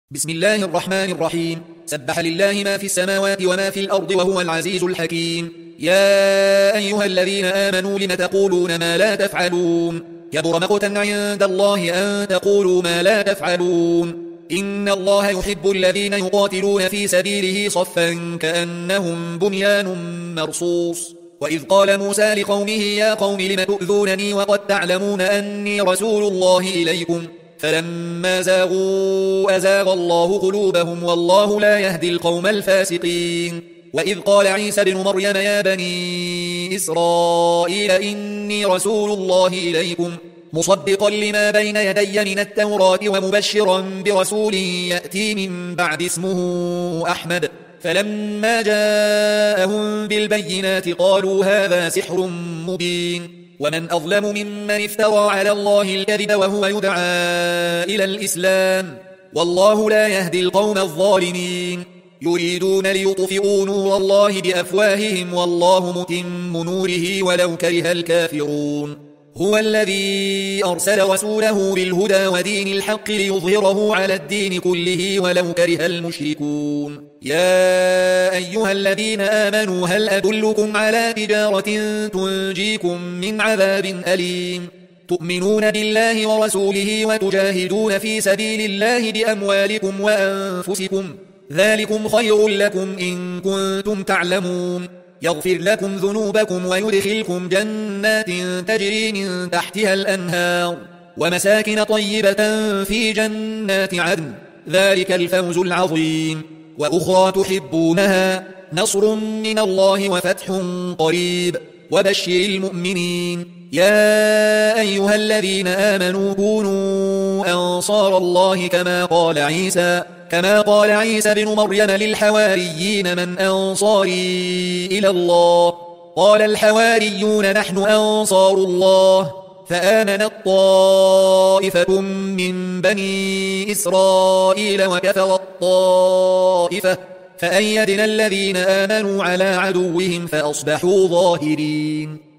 بسم الله الرحمن الرحيم. سبح لله ما في السماوات وما في الأرض وهو العزيز الحكيم. يا أيها الذين آمنوا لم تقولون ما لا تفعلون؟ كبر مقتا عند الله أن تقولوا ما لا تفعلون. إن الله يحب الذين يقاتلون في سبيله صفا كأنهم بنيان مرصوص. وإذ قال موسى لقومه يا قوم لم تؤذونني وقد تعلمون أني رسول الله إليكم فلما زاغوا أزاغ الله قلوبهم والله لا يهدي القوم الفاسقين. وإذ قال عيسى بن مريم يا بني إسرائيل إني رسول الله إليكم مصدقا لما بين يدي من التوراة ومبشرا برسول يأتي من بعد اسمه أحمد. فلما جاءهم بالبينات قالوا هذا سحر مبين. ومن أظلم ممن افترى على الله الكذب وهو يدعى إلى الإسلام والله لا يهدي القوم الظالمين. يريدون ليطفئوا نور الله بأفواههم والله متم نوره ولو كره الكافرون. هو الذي أرسل رسوله بالهدى ودين الحق ليظهره على الدين كله ولو كره المشركون. يا أيها الذين آمنوا هل أدلكم على تجارة تنجيكم من عذاب أليم تؤمنون بالله ورسوله وتجاهدون في سبيل الله بأموالكم وأنفسكم ذلكم خير لكم إن كنتم تعلمون. يغفر لكم ذنوبكم ويدخلكم جنات تجري من تحتها الأنهار ومساكن طيبة في جنات عدن ذلك الفوز العظيم. وأخرى تحبونها نصر من الله وفتح قريب وبشر المؤمنين. يا أيها الذين آمنوا كونوا أنصار الله كما قال عيسى بن مريم للحواريين من أنصاري إلى الله قال الحواريون نحن أنصار الله فآمنت طائفة من بني إسرائيل وكفرت طائفة فأيدنا الذين آمنوا على عدوهم فأصبحوا ظاهرين.